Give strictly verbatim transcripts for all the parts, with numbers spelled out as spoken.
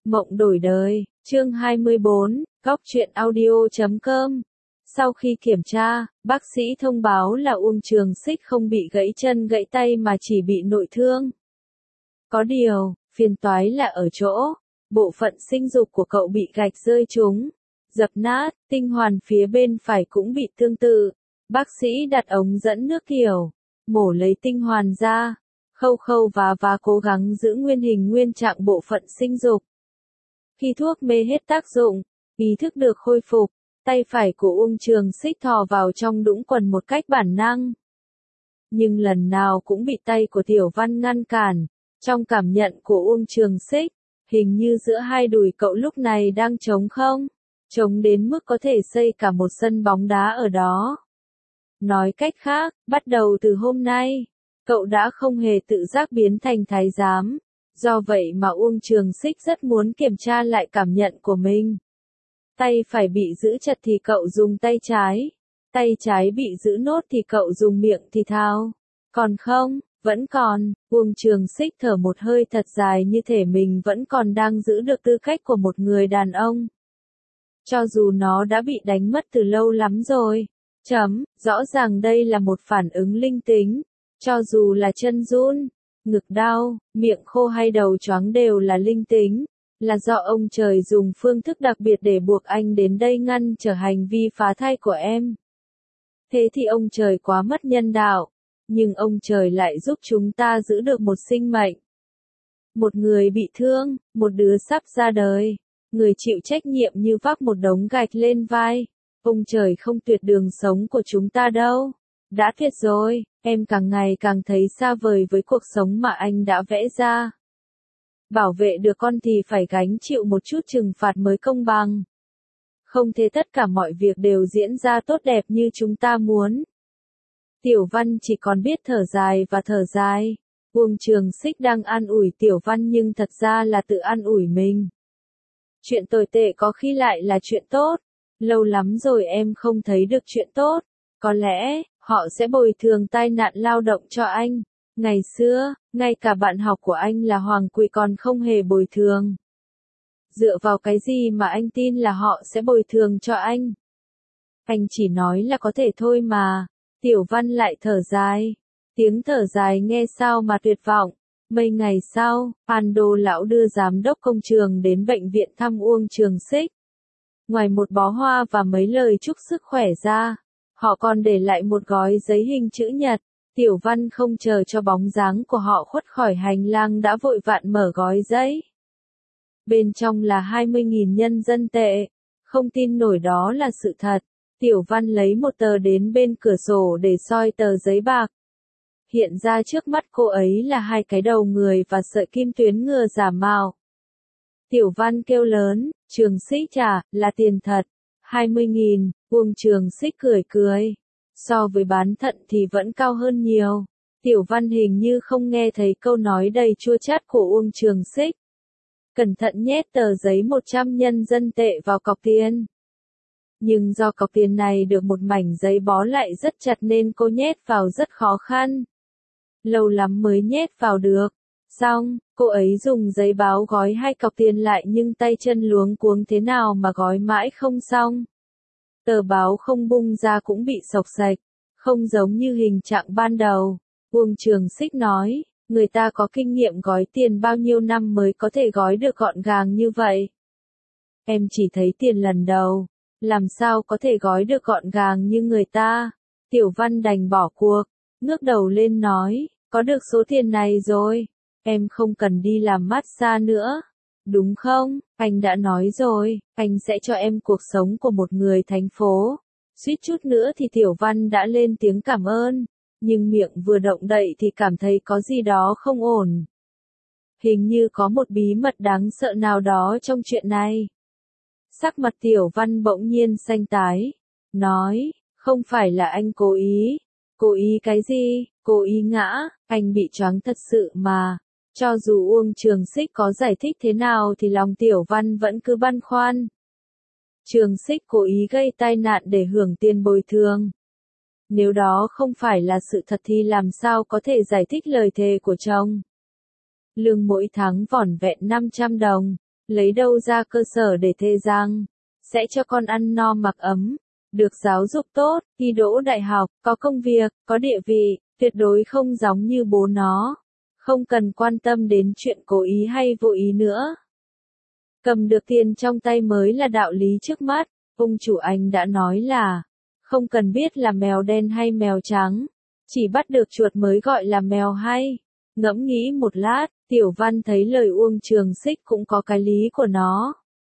Mộng đổi đời, chương hai mươi bốn, góc truyện audio chấm com. Sau khi kiểm tra, bác sĩ thông báo là Uông Trường Xích không bị gãy chân gãy tay mà chỉ bị nội thương. Có điều, phiền toái là ở chỗ, bộ phận sinh dục của cậu bị gạch rơi trúng, dập nát, tinh hoàn phía bên phải cũng bị tương tự. Bác sĩ đặt ống dẫn nước kiểu, mổ lấy tinh hoàn ra, khâu khâu và và cố gắng giữ nguyên hình nguyên trạng bộ phận sinh dục. Khi thuốc mê hết tác dụng, ý thức được khôi phục, tay phải của Uông Trường Xích thò vào trong đũng quần một cách bản năng. Nhưng lần nào cũng bị tay của Tiểu Văn ngăn cản. Trong cảm nhận của Uông Trường Xích, hình như giữa hai đùi cậu lúc này đang trống không, trống đến mức có thể xây cả một sân bóng đá ở đó. Nói cách khác, bắt đầu từ hôm nay, cậu đã không hề tự giác biến thành thái giám. Do vậy mà Uông Trường Xích rất muốn kiểm tra lại cảm nhận của mình. Tay phải bị giữ chặt thì cậu dùng tay trái, tay trái bị giữ nốt thì cậu dùng miệng thì thao. Còn không, vẫn còn. Uông Trường Xích thở một hơi thật dài như thể mình vẫn còn đang giữ được tư cách của một người đàn ông. Cho dù nó đã bị đánh mất từ lâu lắm rồi. Chấm, rõ ràng đây là một phản ứng linh tính. Cho dù là chân run, ngực đau, miệng khô hay đầu choáng đều là linh tính, là do ông trời dùng phương thức đặc biệt để buộc anh đến đây ngăn trở hành vi phá thai của em. Thế thì ông trời quá mất nhân đạo, nhưng ông trời lại giúp chúng ta giữ được một sinh mệnh. Một người bị thương, một đứa sắp ra đời, người chịu trách nhiệm như vác một đống gạch lên vai. Ông trời không tuyệt đường sống của chúng ta đâu. Đã tuyệt rồi, em càng ngày càng thấy xa vời với cuộc sống mà anh đã vẽ ra. Bảo vệ được con thì phải gánh chịu một chút trừng phạt mới công bằng. Không thể tất cả mọi việc đều diễn ra tốt đẹp như chúng ta muốn. Tiểu Văn chỉ còn biết thở dài và thở dài. Uông Trường Xích đang an ủi Tiểu Văn nhưng thật ra là tự an ủi mình. Chuyện tồi tệ có khi lại là chuyện tốt. Lâu lắm rồi em không thấy được chuyện tốt. Có lẽ, họ sẽ bồi thường tai nạn lao động cho anh. Ngày xưa, ngay cả bạn học của anh là Hoàng Quỳ còn không hề bồi thường. Dựa vào cái gì mà anh tin là họ sẽ bồi thường cho anh? Anh chỉ nói là có thể thôi mà. Tiểu Văn lại thở dài. Tiếng thở dài nghe sao mà tuyệt vọng. Mấy ngày sau, Ando lão đưa giám đốc công trường đến bệnh viện thăm Uông Trường Xích. Ngoài một bó hoa và mấy lời chúc sức khỏe ra, họ còn để lại một gói giấy hình chữ nhật. Tiểu Văn không chờ cho bóng dáng của họ khuất khỏi hành lang đã vội vạn mở gói giấy. Bên trong là hai mươi nghìn nhân dân tệ. Không tin nổi đó là sự thật. Tiểu Văn lấy một tờ đến bên cửa sổ để soi tờ giấy bạc. Hiện ra trước mắt cô ấy là hai cái đầu người và sợi kim tuyến ngựa giả mạo. Tiểu Văn kêu lớn, Trường Xích trả, là tiền thật. hai mươi nghìn, Uông Trường Xích cười cười. So với bán thận thì vẫn cao hơn nhiều. Tiểu Văn hình như không nghe thấy câu nói đầy chua chát của Uông Trường Xích. Cẩn thận nhét tờ giấy một trăm nhân dân tệ vào cọc tiền. Nhưng do cọc tiền này được một mảnh giấy bó lại rất chặt nên cô nhét vào rất khó khăn. Lâu lắm mới nhét vào được. Xong, cô ấy dùng giấy báo gói hai cọc tiền lại nhưng tay chân luống cuống thế nào mà gói mãi không xong. Tờ báo không bung ra cũng bị xộc xệch, không giống như hình trạng ban đầu. Uông Trường Xích nói, người ta có kinh nghiệm gói tiền bao nhiêu năm mới có thể gói được gọn gàng như vậy. Em chỉ thấy tiền lần đầu, làm sao có thể gói được gọn gàng như người ta. Tiểu Văn đành bỏ cuộc, ngước đầu lên nói, có được số tiền này rồi, em không cần đi làm massage nữa. Đúng không, anh đã nói rồi, anh sẽ cho em cuộc sống của một người thành phố. Suýt chút nữa thì Tiểu Văn đã lên tiếng cảm ơn, nhưng miệng vừa động đậy thì cảm thấy có gì đó không ổn. Hình như có một bí mật đáng sợ nào đó trong chuyện này. Sắc mặt Tiểu Văn bỗng nhiên xanh tái, nói, không phải là anh cố ý. Cố ý cái gì, cố ý ngã, anh bị choáng thật sự mà. Cho dù Uông Trường Xích có giải thích thế nào thì lòng Tiểu Văn vẫn cứ băn khoăn. Trường Xích cố ý gây tai nạn để hưởng tiền bồi thường. Nếu đó không phải là sự thật thì làm sao có thể giải thích lời thề của chồng. Lương mỗi tháng vỏn vẹn năm trăm đồng, lấy đâu ra cơ sở để thề rằng, sẽ cho con ăn no mặc ấm, được giáo dục tốt, thi đỗ đại học, có công việc, có địa vị, tuyệt đối không giống như bố nó, không cần quan tâm đến chuyện cố ý hay vô ý nữa. Cầm được tiền trong tay mới là đạo lý trước mắt, ông chủ anh đã nói là, không cần biết là mèo đen hay mèo trắng, chỉ bắt được chuột mới gọi là mèo hay. Ngẫm nghĩ một lát, Tiểu Văn thấy lời Uông Trường Xích cũng có cái lý của nó.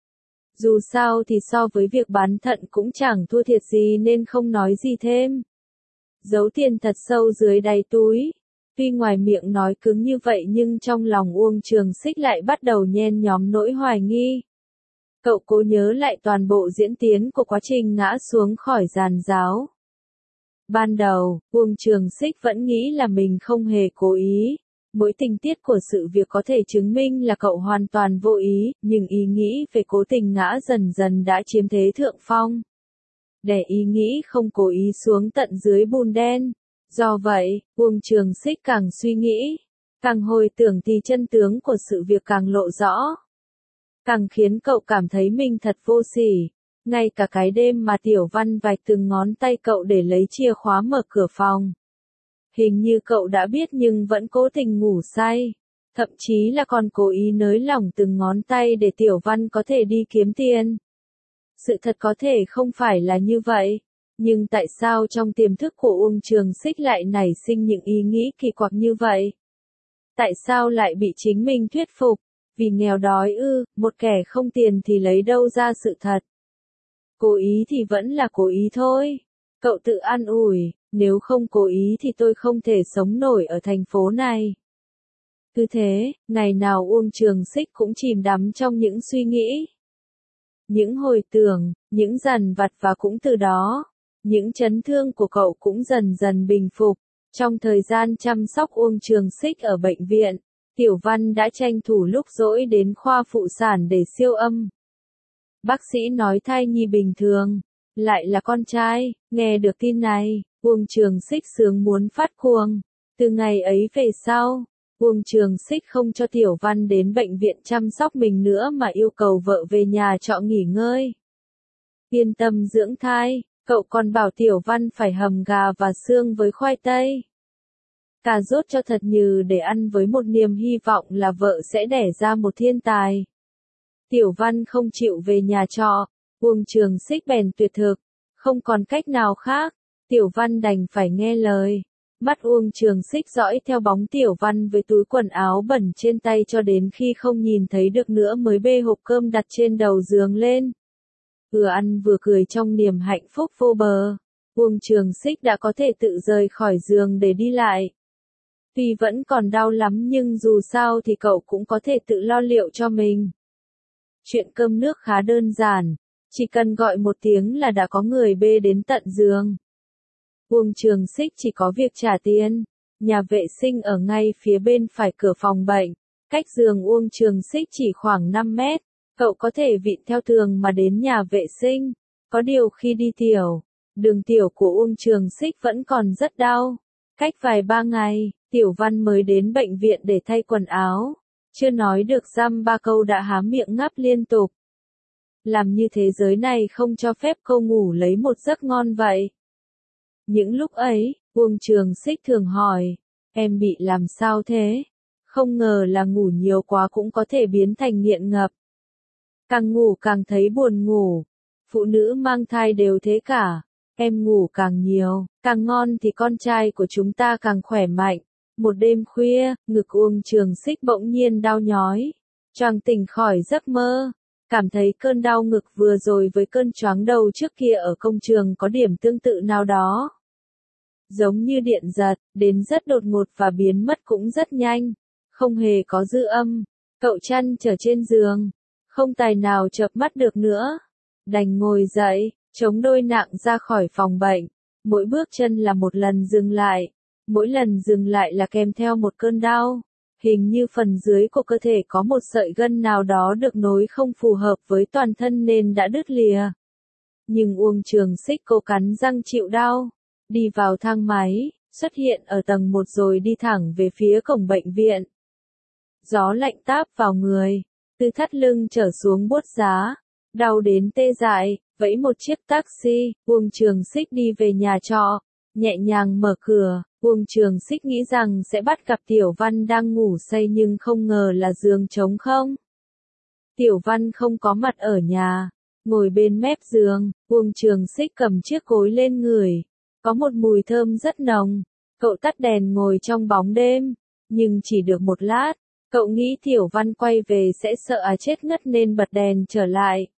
Dù sao thì so với việc bán thận cũng chẳng thua thiệt gì nên không nói gì thêm. Giấu tiền thật sâu dưới đáy túi. Tuy ngoài miệng nói cứng như vậy nhưng trong lòng Uông Trường Xích lại bắt đầu nhen nhóm nỗi hoài nghi. Cậu cố nhớ lại toàn bộ diễn tiến của quá trình ngã xuống khỏi giàn giáo. Ban đầu, Uông Trường Xích vẫn nghĩ là mình không hề cố ý. Mỗi tình tiết của sự việc có thể chứng minh là cậu hoàn toàn vô ý, nhưng ý nghĩ về cố tình ngã dần dần đã chiếm thế thượng phong. Để ý nghĩ không cố ý xuống tận dưới bùn đen. Do vậy, Uông Trường Xích càng suy nghĩ, càng hồi tưởng thì chân tướng của sự việc càng lộ rõ. Càng khiến cậu cảm thấy mình thật vô sỉ. Ngay cả cái đêm mà Tiểu Văn vạch từng ngón tay cậu để lấy chìa khóa mở cửa phòng. Hình như cậu đã biết nhưng vẫn cố tình ngủ say. Thậm chí là còn cố ý nới lỏng từng ngón tay để Tiểu Văn có thể đi kiếm tiền. Sự thật có thể không phải là như vậy. Nhưng tại sao trong tiềm thức của Uông Trường Xích lại nảy sinh những ý nghĩ kỳ quặc như vậy? Tại sao lại bị chính mình thuyết phục? Vì nghèo đói ư, một kẻ không tiền thì lấy đâu ra sự thật? Cố ý thì vẫn là cố ý thôi. Cậu tự an ủi, nếu không cố ý thì tôi không thể sống nổi ở thành phố này. Cứ thế, ngày nào Uông Trường Xích cũng chìm đắm trong những suy nghĩ. Những hồi tưởng, những dằn vặt và cũng từ đó, những chấn thương của cậu cũng dần dần bình phục. Trong thời gian chăm sóc Uông Trường Xích ở bệnh viện, Tiểu Văn đã tranh thủ lúc rỗi đến khoa phụ sản để siêu âm. Bác sĩ nói thai nhi bình thường, lại là con trai. Nghe được tin này, Uông Trường Xích sướng muốn phát cuồng. Từ ngày ấy về sau, Uông Trường Xích không cho Tiểu Văn đến bệnh viện chăm sóc mình nữa mà yêu cầu vợ về nhà trọ nghỉ ngơi. Yên tâm dưỡng thai, cậu còn bảo Tiểu Văn phải hầm gà và xương với khoai tây. Cà rốt cho thật nhừ để ăn với một niềm hy vọng là vợ sẽ đẻ ra một thiên tài. Tiểu Văn không chịu về nhà trọ, Uông Trường Xích bèn tuyệt thực, không còn cách nào khác, Tiểu Văn đành phải nghe lời. Mắt Uông Trường Xích dõi theo bóng Tiểu Văn với túi quần áo bẩn trên tay cho đến khi không nhìn thấy được nữa mới bê hộp cơm đặt trên đầu giường lên. Vừa ăn vừa cười trong niềm hạnh phúc vô bờ, Uông Trường Xích đã có thể tự rời khỏi giường để đi lại. Tuy vẫn còn đau lắm nhưng dù sao thì cậu cũng có thể tự lo liệu cho mình. Chuyện cơm nước khá đơn giản, chỉ cần gọi một tiếng là đã có người bê đến tận giường. Uông Trường Xích chỉ có việc trả tiền. Nhà vệ sinh ở ngay phía bên phải cửa phòng bệnh, cách giường Uông Trường Xích chỉ khoảng năm mét. Cậu có thể vịn theo tường mà đến nhà vệ sinh. Có điều khi đi tiểu, đường tiểu của Uông Trường Xích vẫn còn rất đau. Cách vài ba ngày, Tiểu Văn mới đến bệnh viện để thay quần áo. Chưa nói được dăm ba câu đã há miệng ngáp liên tục. Làm như thế giới này không cho phép cô ngủ lấy một giấc ngon vậy. Những lúc ấy, Uông Trường Xích thường hỏi, em bị làm sao thế? Không ngờ là ngủ nhiều quá cũng có thể biến thành nghiện ngập. Càng ngủ càng thấy buồn ngủ. Phụ nữ mang thai đều thế cả. Em ngủ càng nhiều, càng ngon thì con trai của chúng ta càng khỏe mạnh. Một đêm khuya, ngực Uông Trường Xích bỗng nhiên đau nhói. Choàng tỉnh khỏi giấc mơ. Cảm thấy cơn đau ngực vừa rồi với cơn choáng đầu trước kia ở công trường có điểm tương tự nào đó. Giống như điện giật, đến rất đột ngột và biến mất cũng rất nhanh. Không hề có dư âm. Cậu chăn trở trên giường. Không tài nào chợp mắt được nữa. Đành ngồi dậy, chống đôi nặng ra khỏi phòng bệnh. Mỗi bước chân là một lần dừng lại. Mỗi lần dừng lại là kèm theo một cơn đau. Hình như phần dưới của cơ thể có một sợi gân nào đó được nối không phù hợp với toàn thân nên đã đứt lìa. Nhưng Uông Trường Xích cố cắn răng chịu đau. Đi vào thang máy, xuất hiện ở tầng một rồi đi thẳng về phía cổng bệnh viện. Gió lạnh táp vào người. từ thắt lưng trở xuống buốt giá, đau đến tê dại, vẫy một chiếc taxi, Uông Trường Xích đi về nhà trọ, nhẹ nhàng mở cửa, Uông Trường Xích nghĩ rằng sẽ bắt gặp Tiểu Văn đang ngủ say nhưng không ngờ là giường trống không. Tiểu Văn không có mặt ở nhà, ngồi bên mép giường, Uông Trường Xích cầm chiếc gối lên người, có một mùi thơm rất nồng, cậu tắt đèn ngồi trong bóng đêm, nhưng chỉ được một lát, cậu nghĩ Tiểu Văn quay về sẽ sợ à chết ngất nên bật đèn trở lại.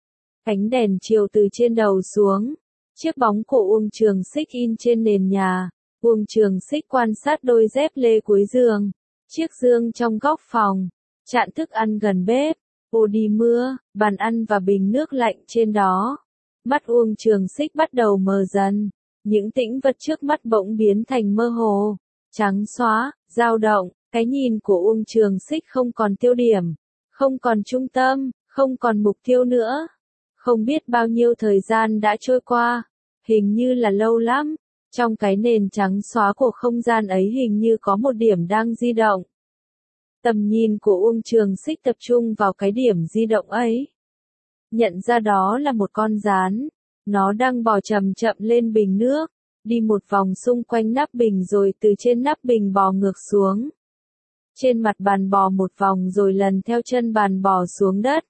Ánh đèn chiều từ trên đầu xuống, chiếc bóng của Uông Trường Xích in trên nền nhà, Uông Trường Xích quan sát đôi dép lê cuối giường, chiếc giường trong góc phòng, chạn thức ăn gần bếp, ô đi mưa, bàn ăn và bình nước lạnh trên đó. Mắt Uông Trường Xích bắt đầu mờ dần, những tĩnh vật trước mắt bỗng biến thành mơ hồ, trắng xóa, dao động, cái nhìn của Uông Trường Xích không còn tiêu điểm, không còn trung tâm, không còn mục tiêu nữa. Không biết bao nhiêu thời gian đã trôi qua, hình như là lâu lắm, trong cái nền trắng xóa của không gian ấy hình như có một điểm đang di động. Tầm nhìn của Uông Trường Xích tập trung vào cái điểm di động ấy. Nhận ra đó là một con gián, nó đang bò chậm chậm lên bình nước, đi một vòng xung quanh nắp bình rồi từ trên nắp bình bò ngược xuống. Trên mặt bàn bò một vòng rồi lần theo chân bàn bò xuống đất.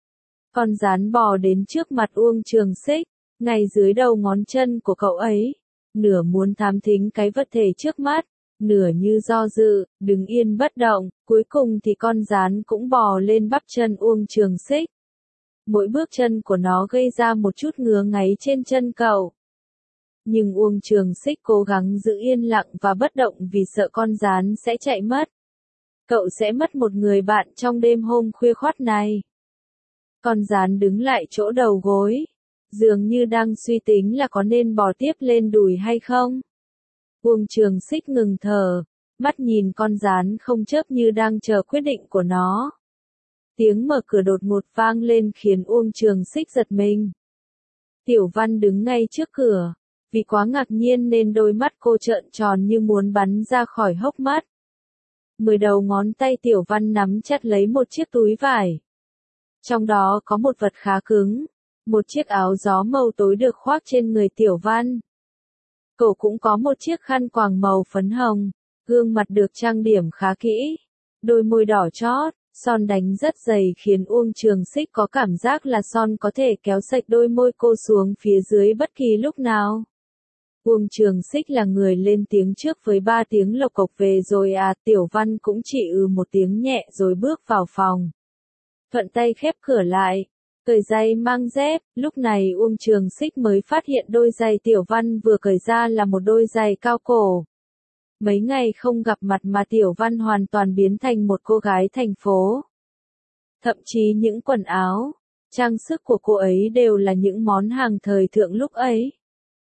Con gián bò đến trước mặt Uông Trường Xích, ngay dưới đầu ngón chân của cậu ấy, nửa muốn thám thính cái vật thể trước mắt, nửa như do dự, đứng yên bất động, cuối cùng thì con gián cũng bò lên bắp chân Uông Trường Xích. Mỗi bước chân của nó gây ra một chút ngứa ngáy trên chân cậu. Nhưng Uông Trường Xích cố gắng giữ yên lặng và bất động vì sợ con gián sẽ chạy mất. Cậu sẽ mất một người bạn trong đêm hôm khuya khoắt này. Con gián đứng lại chỗ đầu gối, dường như đang suy tính là có nên bò tiếp lên đùi hay không. Uông Trường Xích ngừng thở, mắt nhìn con gián không chớp như đang chờ quyết định của nó. Tiếng mở cửa đột ngột vang lên khiến Uông Trường Xích giật mình. Tiểu Văn đứng ngay trước cửa, vì quá ngạc nhiên nên đôi mắt cô trợn tròn như muốn bắn ra khỏi hốc mắt. Mười đầu ngón tay Tiểu Văn nắm chặt lấy một chiếc túi vải. Trong đó có một vật khá cứng, một chiếc áo gió màu tối được khoác trên người Tiểu Văn. Cậu cũng có một chiếc khăn quàng màu phấn hồng, gương mặt được trang điểm khá kỹ, đôi môi đỏ chót, son đánh rất dày khiến Uông Trường Xích có cảm giác là son có thể kéo sạch đôi môi cô xuống phía dưới bất kỳ lúc nào. Uông Trường Xích là người lên tiếng trước với ba tiếng lộc cộc về rồi à, Tiểu Văn cũng chỉ ừ một tiếng nhẹ rồi bước vào phòng. Thuận tay khép cửa lại, cởi giày mang dép, lúc này Uông Trường Xích mới phát hiện đôi giày Tiểu Văn vừa cởi ra là một đôi giày cao cổ. Mấy ngày không gặp mặt mà Tiểu Văn hoàn toàn biến thành một cô gái thành phố. Thậm chí những quần áo, trang sức của cô ấy đều là những món hàng thời thượng lúc ấy.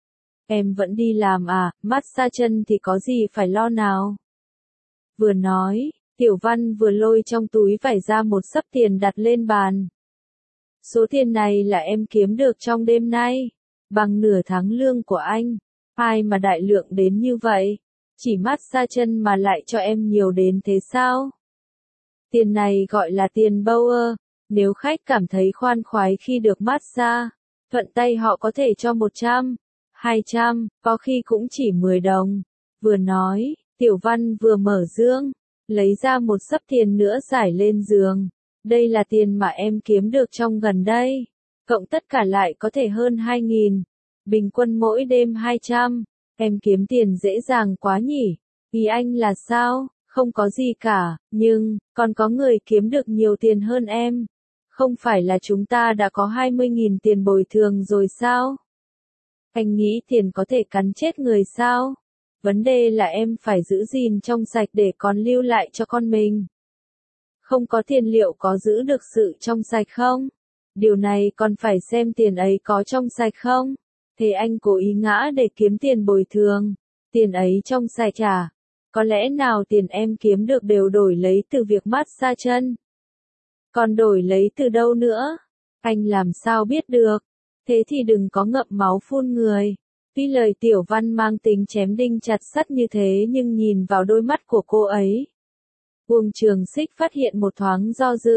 Em vẫn đi làm à, massage chân thì có gì phải lo nào. Vừa nói, Tiểu Văn vừa lôi trong túi vải ra một xấp tiền đặt lên bàn. Số tiền này là em kiếm được trong đêm nay, bằng nửa tháng lương của anh. Ai mà đại lượng đến như vậy, chỉ massage chân mà lại cho em nhiều đến thế sao? Tiền này gọi là tiền Bauer, nếu khách cảm thấy khoan khoái khi được massage, thuận tay họ có thể cho một trăm, hai trăm, có khi cũng chỉ mười đồng. Vừa nói, Tiểu Văn vừa mở dương, lấy ra một xấp tiền nữa giải lên giường. Đây là tiền mà em kiếm được trong gần đây. Cộng tất cả lại có thể hơn hai nghìn. Bình quân mỗi đêm hai trăm. Em kiếm tiền dễ dàng quá nhỉ. Vì anh là sao? Không có gì cả. Nhưng, còn có người kiếm được nhiều tiền hơn em. Không phải là chúng ta đã có hai mươi nghìn tiền bồi thường rồi sao? Anh nghĩ tiền có thể cắn chết người sao? Vấn đề là em phải giữ gìn trong sạch để còn lưu lại cho con mình. Không có tiền liệu có giữ được sự trong sạch không? Điều này còn phải xem tiền ấy có trong sạch không? Thế anh cố ý ngã để kiếm tiền bồi thường. Tiền ấy trong sạch à? Có lẽ nào tiền em kiếm được đều đổi lấy từ việc massage chân? Còn đổi lấy từ đâu nữa? Anh làm sao biết được? Thế thì đừng có ngậm máu phun người. Tuy lời Tiểu Văn mang tính chém đinh chặt sắt như thế nhưng nhìn vào đôi mắt của cô ấy, Uông Trường Xích phát hiện một thoáng do dự.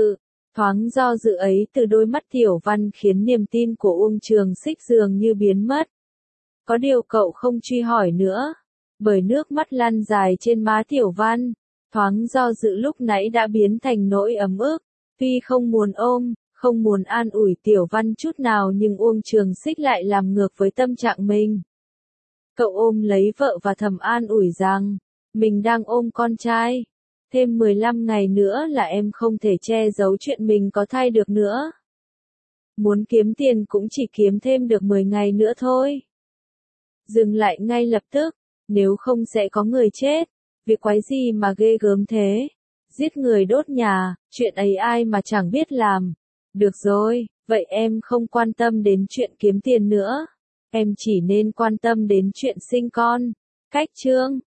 Thoáng do dự ấy từ đôi mắt Tiểu Văn khiến niềm tin của Uông Trường Xích dường như biến mất. Có điều cậu không truy hỏi nữa, bởi nước mắt lăn dài trên má Tiểu Văn, thoáng do dự lúc nãy đã biến thành nỗi ấm ức. Tuy không muốn ôm, không muốn an ủi Tiểu Văn chút nào nhưng Uông Trường Xích lại làm ngược với tâm trạng mình. Cậu ôm lấy vợ và thầm an ủi rằng, mình đang ôm con trai. Thêm mười lăm ngày nữa là em không thể che giấu chuyện mình có thai được nữa. Muốn kiếm tiền cũng chỉ kiếm thêm được mười ngày nữa thôi. Dừng lại ngay lập tức, nếu không sẽ có người chết. Việc quái gì mà ghê gớm thế? Giết người đốt nhà, chuyện ấy ai mà chẳng biết làm. Được rồi, vậy em không quan tâm đến chuyện kiếm tiền nữa. Em chỉ nên quan tâm đến chuyện sinh con. Cách chương